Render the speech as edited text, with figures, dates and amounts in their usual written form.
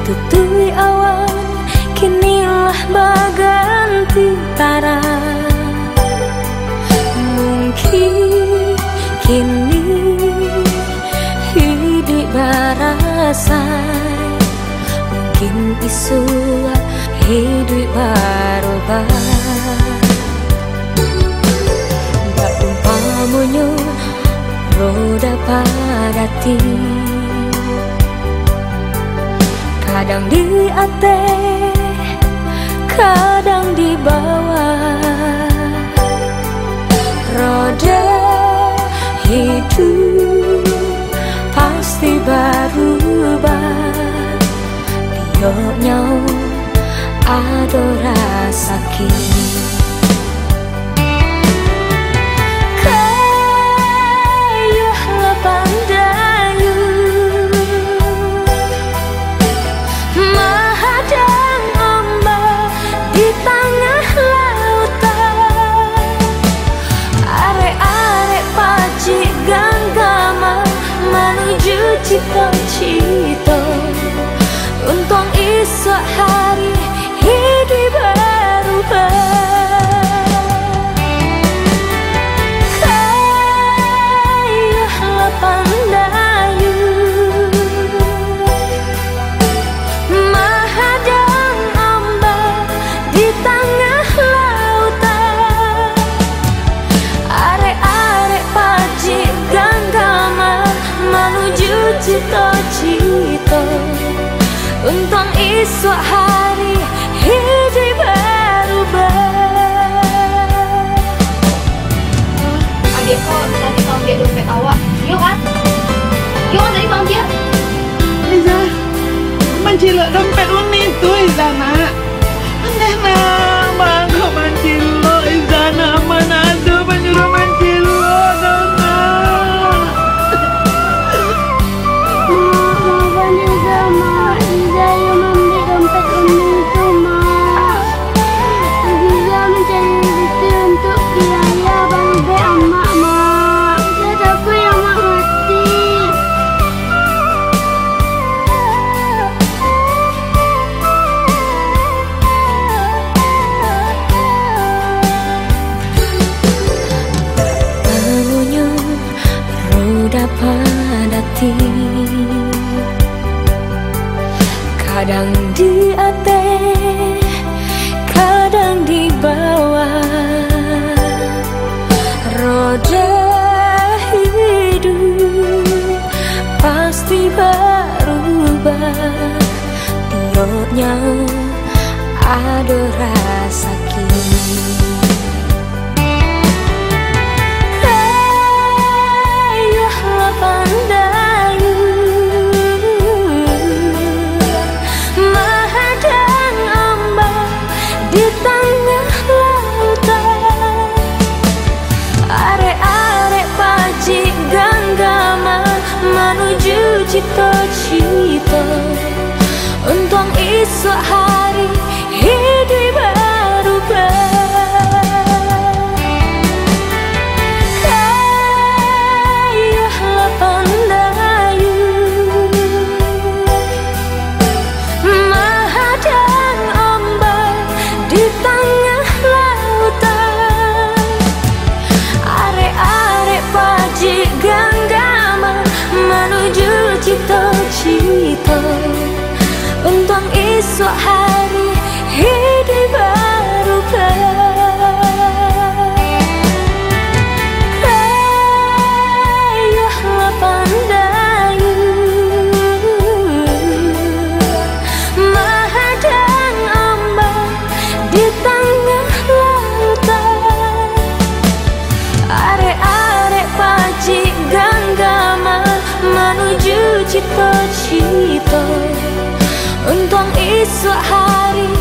tutui awan, kinilah berganti tarah. Mungkin kini hidup berasai, mungkin isu hidup berubah. Tak umpamunyo roda padati, kadang di atas, kadang di bawah. Roda hidup pasti berubah, tioknya ada rasa kini. Kayuhlah pandayu menghadang ombak di tengah lautan. Arek-arek pacik ganggama menuju cita-cita, untung esok hari hidup berubah. Kayuhlah pandayu menghadang ombak di tengah lautan. Arek-arek pacik ganggama menuju cita-cita, untung esok hari hidup berubah. Adik kok tadi panggil dompet awak, yuk kan? Yuk kan tadi panggil? Iza, mancilok dompet uni itu Iza nak. Aneh nak, bangga mancilok Iza nak. Mana ada penyuruh mancilok nak. Maafkan Iza, Mak. Iza yang ambil dompet umi itu, Mak. Iza mencari rezeki untuk biaya bangbe amak, Mak. Iza takut yang Mak mati. Bangunyo roda padati, kadang di atas, kadang di bawah. Roda hidup pasti berubah, tioknya ada rasa kini. Kayuhlah pandayu menghadang ombak di tengah lautan. Arek-arek pacik ganggama menuju cita-cita, untung esok hari hidup berubah. Kayuhlah pandayu menghadang ombak di tengah lautan. Arek-arek pacik ganggama menuju cita-cita, untung esok hari hidup berubah. Kayuhlah pandayu menghadang ombak di tengah lautan. Arek-arek pacik ganggama menuju cita-cita, untung esok hari